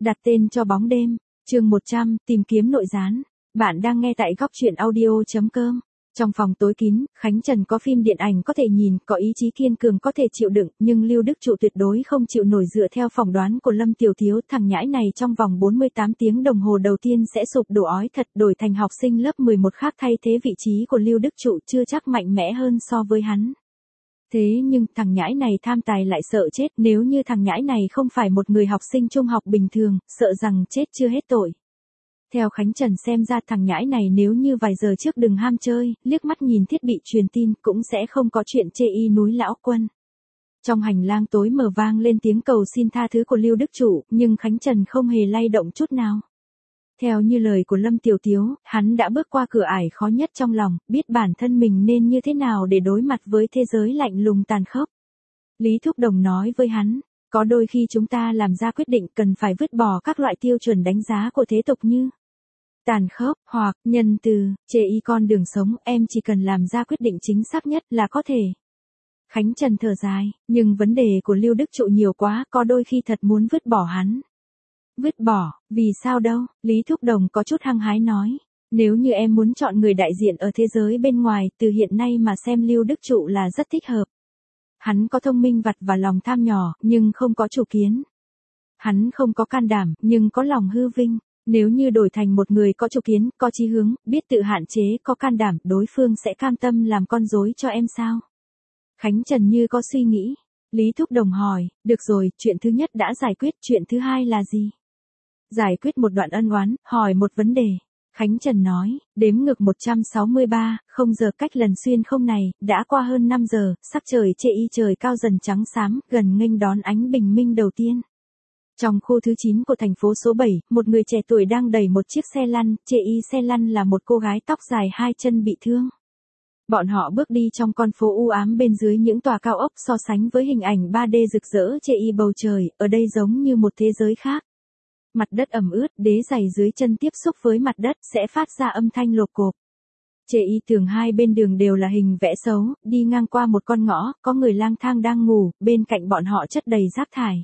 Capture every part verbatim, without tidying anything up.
Đặt tên cho bóng đêm, chương một trăm, tìm kiếm nội gián. Bạn đang nghe tại góc truyện audio chấm com. Trong phòng tối kín, Khánh Trần có phim điện ảnh có thể nhìn, có ý chí kiên cường có thể chịu đựng, nhưng Lưu Đức Trụ tuyệt đối không chịu nổi. Dựa theo phỏng đoán của Lâm Tiểu Thiếu, thằng nhãi này trong vòng bốn mươi tám tiếng đồng hồ đầu tiên sẽ sụp đổ ói thật, đổi thành học sinh lớp mười một khác thay thế vị trí của Lưu Đức Trụ chưa chắc mạnh mẽ hơn so với hắn. Thế nhưng thằng nhãi này tham tài lại sợ chết, nếu như thằng nhãi này không phải một người học sinh trung học bình thường, sợ rằng chết chưa hết tội. Theo Khánh Trần xem ra thằng nhãi này nếu như vài giờ trước đừng ham chơi, liếc mắt nhìn thiết bị truyền tin cũng sẽ không có chuyện chê y núi lão quân. Trong hành lang tối mờ vang lên tiếng cầu xin tha thứ của Lưu Đức Trụ, nhưng Khánh Trần không hề lay động chút nào. Theo như lời của Lâm Tiểu Thiếu, hắn đã bước qua cửa ải khó nhất trong lòng, biết bản thân mình nên như thế nào để đối mặt với thế giới lạnh lùng tàn khốc. Lý Thúc Đồng nói với hắn, có đôi khi chúng ta làm ra quyết định cần phải vứt bỏ các loại tiêu chuẩn đánh giá của thế tục như tàn khốc, hoặc nhân từ, chê y con đường sống, em chỉ cần làm ra quyết định chính xác nhất là có thể. Khánh Trần thở dài, nhưng vấn đề của Lưu Đức Trụ nhiều quá, có đôi khi thật muốn vứt bỏ hắn. Vứt bỏ, vì sao đâu, Lý Thúc Đồng có chút hăng hái nói. Nếu như em muốn chọn người đại diện ở thế giới bên ngoài, từ hiện nay mà xem Lưu Đức Trụ là rất thích hợp. Hắn có thông minh vặt và lòng tham nhỏ, nhưng không có chủ kiến. Hắn không có can đảm, nhưng có lòng hư vinh. Nếu như đổi thành một người có chủ kiến, có chí hướng, biết tự hạn chế, có can đảm, đối phương sẽ cam tâm làm con rối cho em sao? Khánh Trần như có suy nghĩ. Lý Thúc Đồng hỏi, được rồi, chuyện thứ nhất đã giải quyết, chuyện thứ hai là gì? Giải quyết một đoạn ân oán, hỏi một vấn đề. Khánh Trần nói, đếm ngược một trăm sáu mươi ba, không giờ cách lần xuyên không này, đã qua hơn năm giờ, sắc trời chê y trời cao dần trắng xám, gần nghênh đón ánh bình minh đầu tiên. Trong khu thứ chín của thành phố số bảy, một người trẻ tuổi đang đẩy một chiếc xe lăn, chê y xe lăn là một cô gái tóc dài hai chân bị thương. Bọn họ bước đi trong con phố u ám bên dưới những tòa cao ốc, so sánh với hình ảnh ba D rực rỡ chê y bầu trời, ở đây giống như một thế giới khác. Mặt đất ẩm ướt, đế giày dưới chân tiếp xúc với mặt đất sẽ phát ra âm thanh lộp cộp. Chê y tường hai bên đường đều là hình vẽ xấu, đi ngang qua một con ngõ, có người lang thang đang ngủ, bên cạnh bọn họ chất đầy rác thải.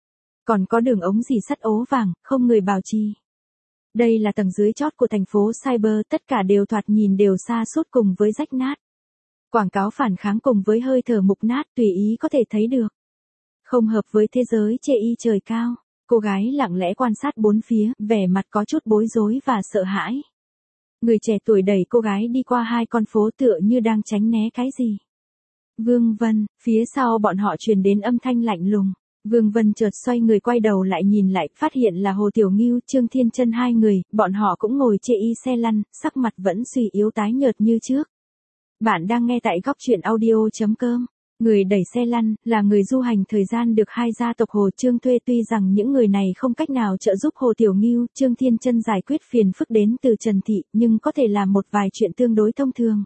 Còn có đường ống dì sắt ố vàng, không người bảo trì. Đây là tầng dưới chót của thành phố Cyber, tất cả đều thoạt nhìn đều xa sút cùng với rách nát. Quảng cáo phản kháng cùng với hơi thở mục nát tùy ý có thể thấy được. Không hợp với thế giới chê y trời cao. Cô gái lặng lẽ quan sát bốn phía, vẻ mặt có chút bối rối và sợ hãi. Người trẻ tuổi đẩy cô gái đi qua hai con phố tựa như đang tránh né cái gì. Vương Vân, phía sau bọn họ truyền đến âm thanh lạnh lùng. Vương Vân chợt xoay người quay đầu lại nhìn lại, phát hiện là Hồ Tiểu Ngưu, Trương Thiên Chân hai người, bọn họ cũng ngồi chê y xe lăn, sắc mặt vẫn suy yếu tái nhợt như trước. Bạn đang nghe tại góc truyện audio chấm com. Người đẩy xe lăn, là người du hành thời gian được hai gia tộc Hồ Trương thuê, tuy rằng những người này không cách nào trợ giúp Hồ Tiểu Ngưu, Trương Thiên Chân giải quyết phiền phức đến từ Trần Thị, nhưng có thể làm một vài chuyện tương đối thông thường.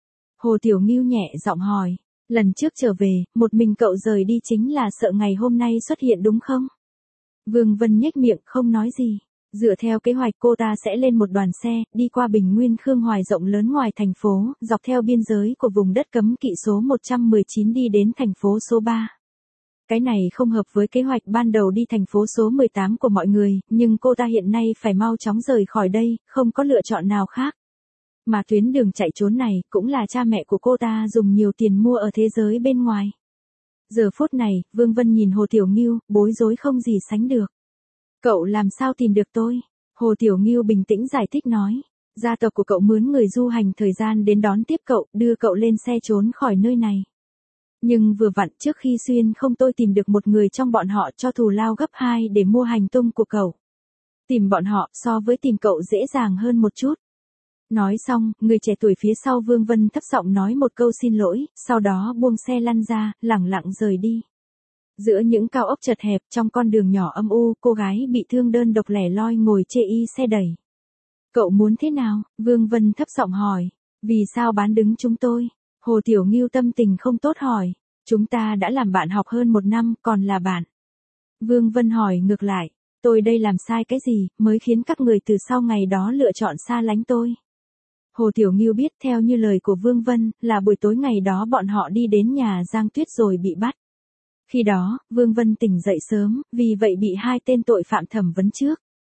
Hồ Tiểu Ngưu nhẹ giọng hỏi, lần trước trở về, một mình cậu rời đi chính là sợ ngày hôm nay xuất hiện đúng không? Vương Vân nhếch miệng không nói gì. Dựa theo kế hoạch cô ta sẽ lên một đoàn xe, đi qua Bình Nguyên Khương Hoài rộng lớn ngoài thành phố, dọc theo biên giới của vùng đất cấm kỵ số một trăm mười chín đi đến thành phố số ba. Cái này không hợp với kế hoạch ban đầu đi thành phố số mười tám của mọi người, nhưng cô ta hiện nay phải mau chóng rời khỏi đây, không có lựa chọn nào khác. Mà tuyến đường chạy trốn này cũng là cha mẹ của cô ta dùng nhiều tiền mua ở thế giới bên ngoài. Giờ phút này, Vương Vân nhìn Hồ Tiểu Ngưu, bối rối không gì sánh được. Cậu làm sao tìm được tôi? Hồ Tiểu Ngưu bình tĩnh giải thích nói. Gia tộc của cậu mướn người du hành thời gian đến đón tiếp cậu, đưa cậu lên xe trốn khỏi nơi này. Nhưng vừa vặn trước khi xuyên không tôi tìm được một người trong bọn họ cho thù lao gấp hai để mua hành tung của cậu. Tìm bọn họ so với tìm cậu dễ dàng hơn một chút. Nói xong, người trẻ tuổi phía sau Vương Vân thấp giọng nói một câu xin lỗi, sau đó buông xe lăn ra, lẳng lặng rời đi. Giữa những cao ốc chật hẹp trong con đường nhỏ âm u, cô gái bị thương đơn độc lẻ loi ngồi chê y xe đẩy. Cậu muốn thế nào? Vương Vân thấp giọng hỏi. Vì sao bán đứng chúng tôi? Hồ Tiểu Ngưu tâm tình không tốt hỏi. Chúng ta đã làm bạn học hơn một năm, còn là bạn. Vương Vân hỏi ngược lại. Tôi đây làm sai cái gì, mới khiến các người từ sau ngày đó lựa chọn xa lánh tôi? Hồ Tiểu Ngưu biết theo như lời của Vương Vân, là buổi tối ngày đó bọn họ đi đến nhà Giang Tuyết rồi bị bắt. Khi đó, Vương Vân tỉnh dậy sớm, vì vậy bị hai tên tội phạm thẩm vấn trước.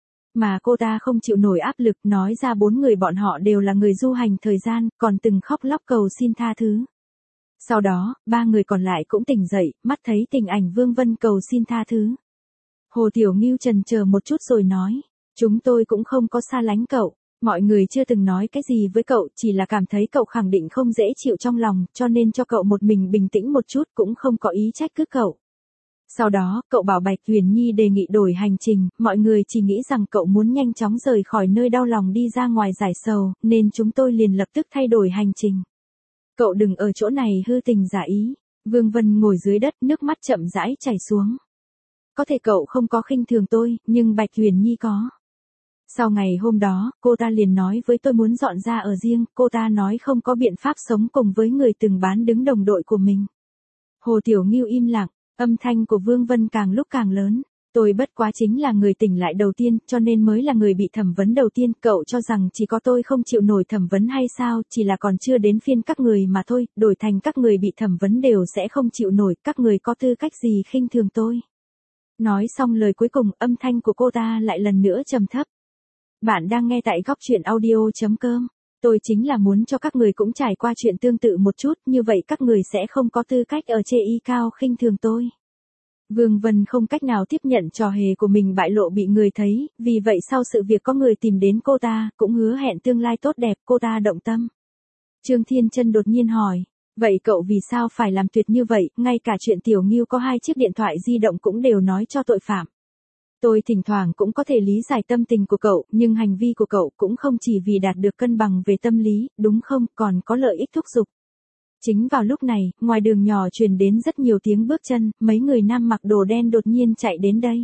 Mà cô ta không chịu nổi áp lực, nói ra bốn người bọn họ đều là người du hành thời gian, còn từng khóc lóc cầu xin tha thứ. Sau đó, ba người còn lại cũng tỉnh dậy, mắt thấy tình ảnh Vương Vân cầu xin tha thứ. Hồ Tiểu Ngưu chần chờ một chút rồi nói, chúng tôi cũng không có xa lánh cậu, mọi người chưa từng nói cái gì với cậu, chỉ là cảm thấy cậu khẳng định không dễ chịu trong lòng, cho nên cho cậu một mình bình tĩnh một chút, cũng không có ý trách cứ cậu. Sau đó, cậu bảo Bạch Huyền Nhi đề nghị đổi hành trình, mọi người chỉ nghĩ rằng cậu muốn nhanh chóng rời khỏi nơi đau lòng đi ra ngoài giải sầu, nên chúng tôi liền lập tức thay đổi hành trình. Cậu đừng ở chỗ này hư tình giả ý. Vương Vân ngồi dưới đất, nước mắt chậm rãi chảy xuống. Có thể cậu không có khinh thường tôi, nhưng Bạch Huyền Nhi có. Sau ngày hôm đó, cô ta liền nói với tôi muốn dọn ra ở riêng, cô ta nói không có biện pháp sống cùng với người từng bán đứng đồng đội của mình. Hồ Tiểu Ngưu im lặng, âm thanh của Vương Vân càng lúc càng lớn. Tôi bất quá chính là người tỉnh lại đầu tiên, cho nên mới là người bị thẩm vấn đầu tiên, cậu cho rằng chỉ có tôi không chịu nổi thẩm vấn hay sao, chỉ là còn chưa đến phiên các người mà thôi, đổi thành các người bị thẩm vấn đều sẽ không chịu nổi, các người có tư cách gì khinh thường tôi. Nói xong lời cuối cùng, âm thanh của cô ta lại lần nữa trầm thấp. Bạn đang nghe tại góc truyện audio chấm com. Tôi chính là muốn cho các người cũng trải qua chuyện tương tự một chút, như vậy các người sẽ không có tư cách ở chê y cao khinh thường tôi. Vương Vân không cách nào tiếp nhận trò hề của mình bại lộ bị người thấy, vì vậy sau sự việc có người tìm đến cô ta, cũng hứa hẹn tương lai tốt đẹp, cô ta động tâm. Trương Thiên Chân đột nhiên hỏi, vậy cậu vì sao phải làm tuyệt như vậy, ngay cả chuyện Tiểu Ngưu có hai chiếc điện thoại di động cũng đều nói cho tội phạm. Tôi thỉnh thoảng cũng có thể lý giải tâm tình của cậu, nhưng hành vi của cậu cũng không chỉ vì đạt được cân bằng về tâm lý, đúng không, còn có lợi ích thúc giục. Chính vào lúc này, ngoài đường nhỏ truyền đến rất nhiều tiếng bước chân, mấy người nam mặc đồ đen đột nhiên chạy đến đây.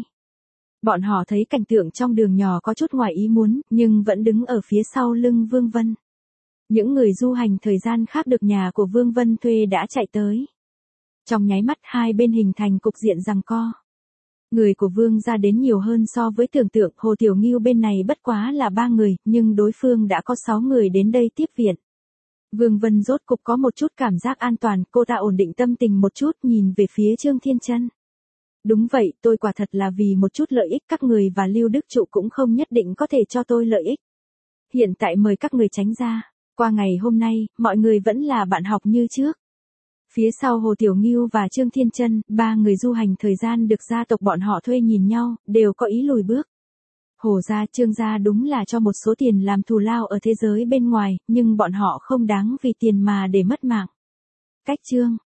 Bọn họ thấy cảnh tượng trong đường nhỏ có chút ngoài ý muốn, nhưng vẫn đứng ở phía sau lưng Vương Vân. Những người du hành thời gian khác được nhà của Vương Vân thuê đã chạy tới. Trong nháy mắt hai bên hình thành cục diện giằng co. Người của Vương ra đến nhiều hơn so với tưởng tượng, Hồ Tiểu Ngưu bên này bất quá là ba người, nhưng đối phương đã có sáu người đến đây tiếp viện. Vương Vân rốt cục có một chút cảm giác an toàn, cô ta ổn định tâm tình một chút, nhìn về phía Trương Thiên Chân. Đúng vậy, tôi quả thật là vì một chút lợi ích, các người và Lưu Đức Trụ cũng không nhất định có thể cho tôi lợi ích. Hiện tại mời các người tránh ra, qua ngày hôm nay, mọi người vẫn là bạn học như trước. Phía sau Hồ Tiểu Ngưu và Trương Thiên Chân, ba người du hành thời gian được gia tộc bọn họ thuê nhìn nhau, đều có ý lùi bước. Hồ gia, Trương gia đúng là cho một số tiền làm thù lao ở thế giới bên ngoài, nhưng bọn họ không đáng vì tiền mà để mất mạng. Cách Trương